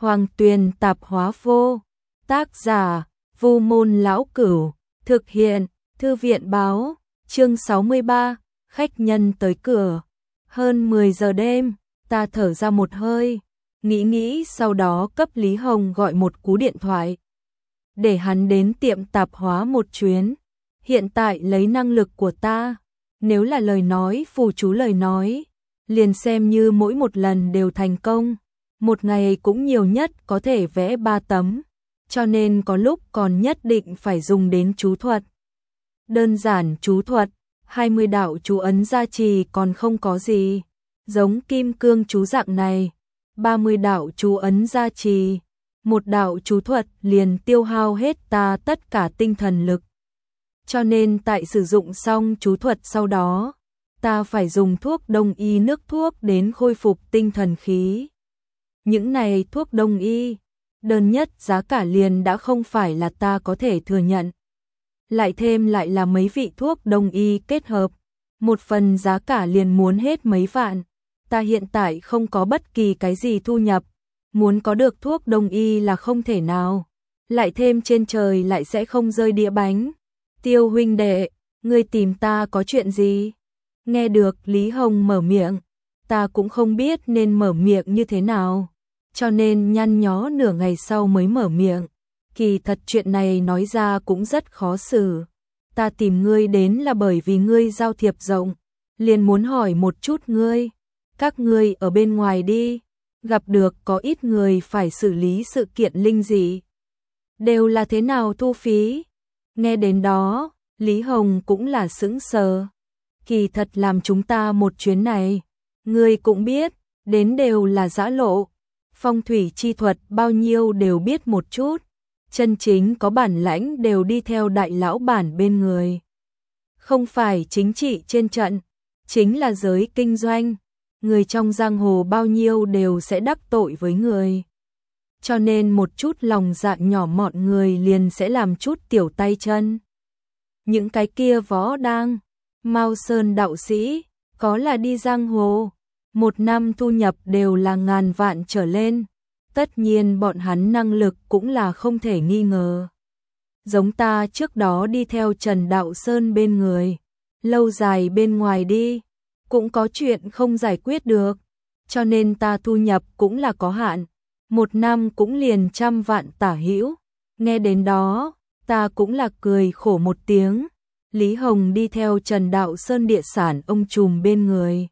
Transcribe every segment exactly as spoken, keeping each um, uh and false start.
Hoàng Tuyền Tạp Hóa Vô, tác giả Vu Môn Lão Cửu, thực hiện Thư viện Báo, chương sáu mươi ba, khách nhân tới cửa. Hơn mười giờ đêm, ta thở ra một hơi, nghĩ nghĩ sau đó cấp Lý Hồng gọi một cú điện thoại. Để hắn đến tiệm tạp hóa một chuyến, hiện tại lấy năng lực của ta, nếu là lời nói phù chú lời nói, liền xem như mỗi một lần đều thành công, một ngày cũng nhiều nhất có thể vẽ ba tấm, cho nên có lúc còn nhất định phải dùng đến chú thuật. Đơn giản chú thuật, hai mươi đạo chú ấn gia trì còn không có gì, giống kim cương chú dạng này, ba mươi đạo chú ấn gia trì, một đạo chú thuật liền tiêu hao hết ta tất cả tinh thần lực. Cho nên tại sử dụng xong chú thuật sau đó, ta phải dùng thuốc đông y nước thuốc đến khôi phục tinh thần khí. Những này thuốc đông y, đơn nhất giá cả liền đã không phải là ta có thể thừa nhận. Lại thêm lại là mấy vị thuốc đông y kết hợp, một phần giá cả liền muốn hết mấy vạn. Ta hiện tại không có bất kỳ cái gì thu nhập, muốn có được thuốc đông y là không thể nào. Lại thêm trên trời lại sẽ không rơi đĩa bánh. Tiêu huynh đệ, ngươi tìm ta có chuyện gì? Nghe được Lý Hồng mở miệng, ta cũng không biết nên mở miệng như thế nào, cho nên nhăn nhó nửa ngày sau mới mở miệng. Kỳ thật chuyện này nói ra cũng rất khó xử. Ta tìm ngươi đến là bởi vì ngươi giao thiệp rộng, liền muốn hỏi một chút ngươi. Các ngươi ở bên ngoài đi, gặp được có ít người phải xử lý sự kiện linh dị, đều là thế nào thu phí? Nghe đến đó, Lý Hồng cũng là sững sờ. Kỳ thật làm chúng ta một chuyến này, ngươi cũng biết, đến đều là giã lộ, phong thủy chi thuật bao nhiêu đều biết một chút, chân chính có bản lãnh đều đi theo đại lão bản bên người. Không phải chính trị trên trận, chính là giới kinh doanh, người trong giang hồ bao nhiêu đều sẽ đắc tội với người. Cho nên một chút lòng dạ nhỏ mọn người liền sẽ làm chút tiểu tay chân. Những cái kia võ đang, Mao Sơn đạo sĩ, có là đi giang hồ, một năm thu nhập đều là ngàn vạn trở lên, tất nhiên bọn hắn năng lực cũng là không thể nghi ngờ. Giống ta trước đó đi theo Trần Đạo Sơn bên người, lâu dài bên ngoài đi, cũng có chuyện không giải quyết được, cho nên ta thu nhập cũng là có hạn, một năm cũng liền trăm vạn tả hữu. Nghe đến đó, ta cũng là cười khổ một tiếng. Lý Hồng đi theo Trần Đạo Sơn địa sản ông trùm bên người,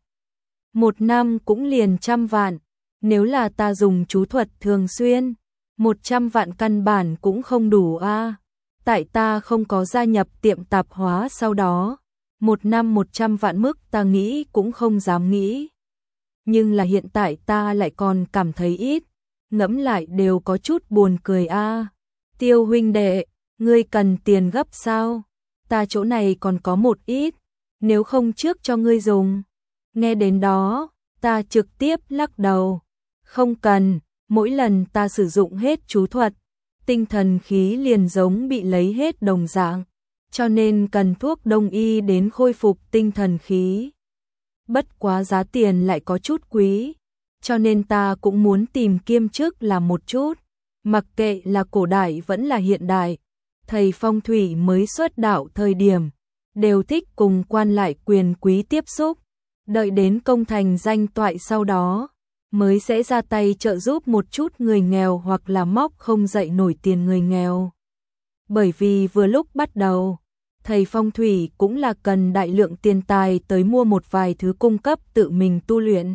một năm cũng liền trăm vạn, nếu là ta dùng chú thuật thường xuyên, một trăm vạn căn bản cũng không đủ a. À. Tại ta không có gia nhập tiệm tạp hóa sau đó, một năm một trăm vạn mức ta nghĩ cũng không dám nghĩ. Nhưng là hiện tại ta lại còn cảm thấy ít, ngẫm lại đều có chút buồn cười a. À. Tiêu huynh đệ, ngươi cần tiền gấp sao? Ta chỗ này còn có một ít, nếu không trước cho ngươi dùng. Nghe đến đó, ta trực tiếp lắc đầu. Không cần, mỗi lần ta sử dụng hết chú thuật, tinh thần khí liền giống bị lấy hết đồng dạng, cho nên cần thuốc đông y đến khôi phục tinh thần khí. Bất quá giá tiền lại có chút quý, cho nên ta cũng muốn tìm kiêm chức làm một chút, mặc kệ là cổ đại vẫn là hiện đại. Thầy phong thủy mới xuất đạo thời điểm, đều thích cùng quan lại quyền quý tiếp xúc, đợi đến công thành danh toại sau đó, mới sẽ ra tay trợ giúp một chút người nghèo hoặc là móc không dậy nổi tiền người nghèo. Bởi vì vừa lúc bắt đầu, thầy phong thủy cũng là cần đại lượng tiền tài tới mua một vài thứ cung cấp tự mình tu luyện.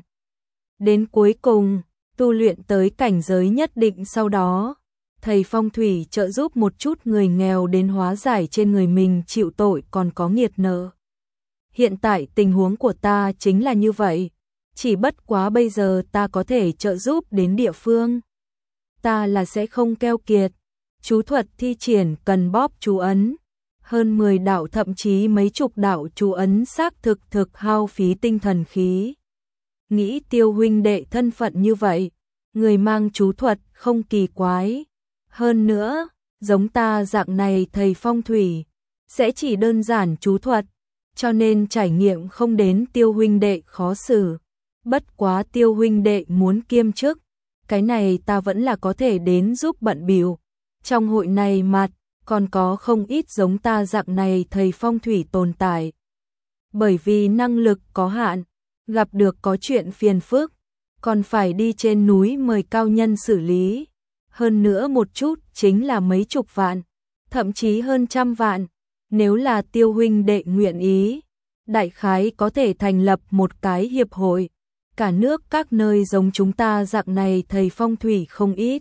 Đến cuối cùng, tu luyện tới cảnh giới nhất định sau đó, thầy phong thủy trợ giúp một chút người nghèo đến hóa giải trên người mình chịu tội còn có nghiệt nợ. Hiện tại tình huống của ta chính là như vậy, chỉ bất quá bây giờ ta có thể trợ giúp đến địa phương. Ta là sẽ không keo kiệt, chú thuật thi triển cần bóp chú ấn, hơn mười đạo thậm chí mấy chục đạo chú ấn xác thực thực hao phí tinh thần khí. Nghĩ Tiêu huynh đệ thân phận như vậy, người mang chú thuật không kỳ quái. Hơn nữa, giống ta dạng này thầy phong thủy, sẽ chỉ đơn giản chú thuật, cho nên trải nghiệm không đến Tiêu huynh đệ khó xử. Bất quá Tiêu huynh đệ muốn kiêm chức, cái này ta vẫn là có thể đến giúp bận bịu. Trong hội này mặt, còn có không ít giống ta dạng này thầy phong thủy tồn tại. Bởi vì năng lực có hạn, gặp được có chuyện phiền phức, còn phải đi trên núi mời cao nhân xử lý. Hơn nữa một chút chính là mấy chục vạn, thậm chí hơn trăm vạn. Nếu là Tiêu huynh đệ nguyện ý, đại khái có thể thành lập một cái hiệp hội. Cả nước các nơi giống chúng ta dạng này thầy phong thủy không ít.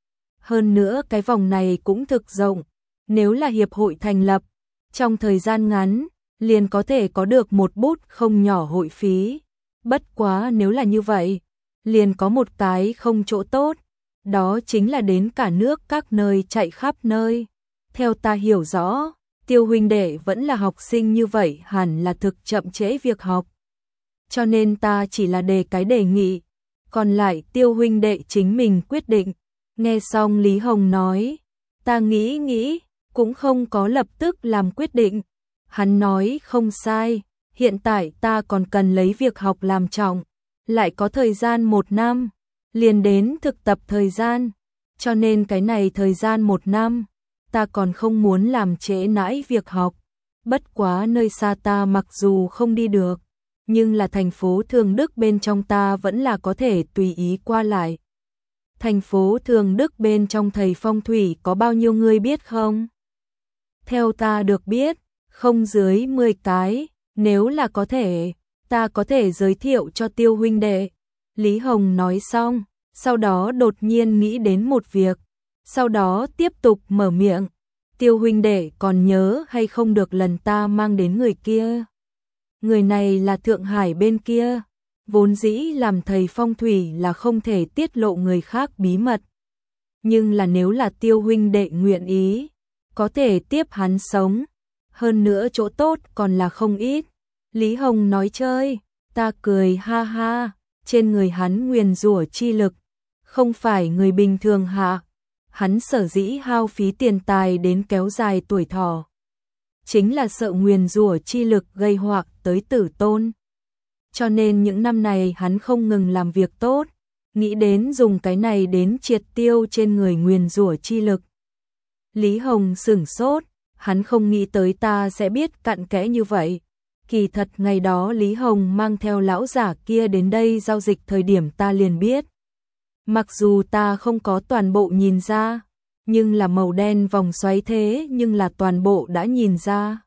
Hơn nữa cái vòng này cũng thực rộng. Nếu là hiệp hội thành lập, trong thời gian ngắn, liền có thể có được một bút không nhỏ hội phí. Bất quá nếu là như vậy, liền có một cái không chỗ tốt. Đó chính là đến cả nước các nơi chạy khắp nơi. Theo ta hiểu rõ, Tiêu huynh đệ vẫn là học sinh như vậy hẳn là thực chậm trễ việc học. Cho nên ta chỉ là đề cái đề nghị, còn lại Tiêu huynh đệ chính mình quyết định. Nghe xong Lý Hồng nói, ta nghĩ nghĩ, cũng không có lập tức làm quyết định. Hắn nói không sai, hiện tại ta còn cần lấy việc học làm trọng, lại có thời gian một năm, liền đến thực tập thời gian, cho nên cái này thời gian một năm, ta còn không muốn làm trễ nãi việc học. Bất quá nơi xa ta mặc dù không đi được, nhưng là thành phố Thường Đức bên trong ta vẫn là có thể tùy ý qua lại. Thành phố Thường Đức bên trong thầy phong thủy có bao nhiêu người biết không? Theo ta được biết, không dưới mười cái, nếu là có thể, ta có thể giới thiệu cho Tiêu huynh đệ. Lý Hồng nói xong, sau đó đột nhiên nghĩ đến một việc, sau đó tiếp tục mở miệng. Tiêu huynh đệ còn nhớ hay không được lần ta mang đến người kia? Người này là Thượng Hải bên kia, vốn dĩ làm thầy phong thủy là không thể tiết lộ người khác bí mật. Nhưng là nếu là Tiêu huynh đệ nguyện ý, có thể tiếp hắn sống, hơn nữa chỗ tốt còn là không ít. Lý Hồng nói chơi, ta cười ha ha, trên người hắn nguyền rủa chi lực, không phải người bình thường hạ. Hắn sở dĩ hao phí tiền tài đến kéo dài tuổi thọ, chính là sợ nguyền rủa chi lực gây họa tới tử tôn. Cho nên những năm này hắn không ngừng làm việc tốt, nghĩ đến dùng cái này đến triệt tiêu trên người nguyền rủa chi lực. Lý Hồng sửng sốt, hắn không nghĩ tới ta sẽ biết cặn kẽ như vậy. Kỳ thật ngày đó Lý Hồng mang theo lão giả kia đến đây giao dịch thời điểm ta liền biết. Mặc dù ta không có toàn bộ nhìn ra, nhưng là màu đen vòng xoáy thế nhưng là toàn bộ đã nhìn ra.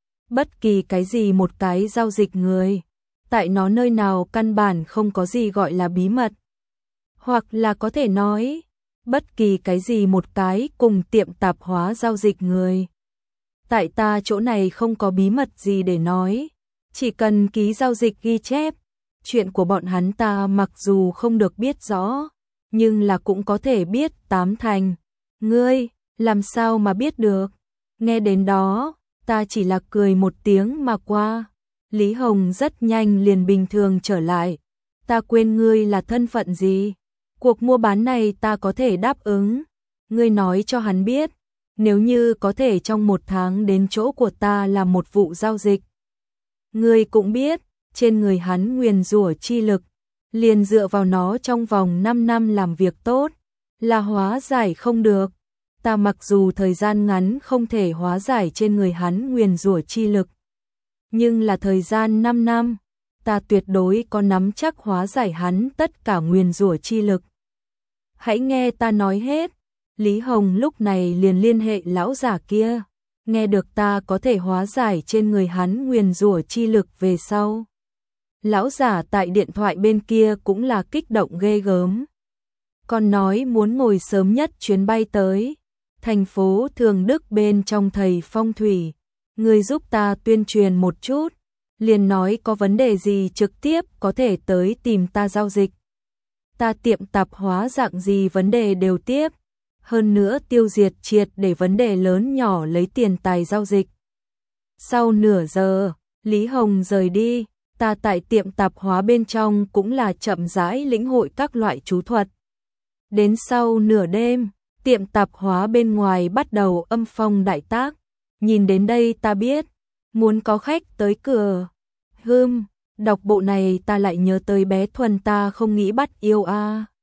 Bất kỳ cái gì một cái giao dịch người, tại nó nơi nào căn bản không có gì gọi là bí mật. Hoặc là có thể nói, bất kỳ cái gì một cái cùng tiệm tạp hóa giao dịch người. Tại ta chỗ này không có bí mật gì để nói, chỉ cần ký giao dịch ghi chép, chuyện của bọn hắn ta mặc dù không được biết rõ, nhưng là cũng có thể biết tám thành. Ngươi, làm sao mà biết được? Nghe đến đó, ta chỉ là cười một tiếng mà qua. Lý Hồng rất nhanh liền bình thường trở lại. Ta quên ngươi là thân phận gì? Cuộc mua bán này ta có thể đáp ứng. Ngươi nói cho hắn biết, nếu như có thể trong một tháng đến chỗ của ta làm một vụ giao dịch. Ngươi cũng biết, trên người hắn nguyền rủa chi lực, liền dựa vào nó trong vòng năm năm làm việc tốt, là hóa giải không được. Ta mặc dù thời gian ngắn không thể hóa giải trên người hắn nguyền rủa chi lực, nhưng là thời gian năm năm, ta tuyệt đối có nắm chắc hóa giải hắn tất cả nguyền rủa chi lực. Hãy nghe ta nói hết. Lý Hồng lúc này liền liên hệ lão giả kia, nghe được ta có thể hóa giải trên người hắn nguyền rủa chi lực về sau. Lão giả tại điện thoại bên kia cũng là kích động ghê gớm. Còn nói muốn ngồi sớm nhất chuyến bay tới thành phố Thường Đức bên trong thầy phong thủy. Người giúp ta tuyên truyền một chút, liền nói có vấn đề gì trực tiếp có thể tới tìm ta giao dịch. Ta tiệm tạp hóa dạng gì vấn đề đều tiếp, hơn nữa tiêu diệt triệt để vấn đề lớn nhỏ lấy tiền tài giao dịch. Sau nửa giờ, Lý Hồng rời đi, ta tại tiệm tạp hóa bên trong cũng là chậm rãi lĩnh hội các loại chú thuật. Đến sau nửa đêm, tiệm tạp hóa bên ngoài bắt đầu âm phong đại tác. Nhìn đến đây ta biết, muốn có khách tới cửa. Hừm, đọc bộ này ta lại nhớ tới bé Thuần ta không nghĩ bắt yêu a. À.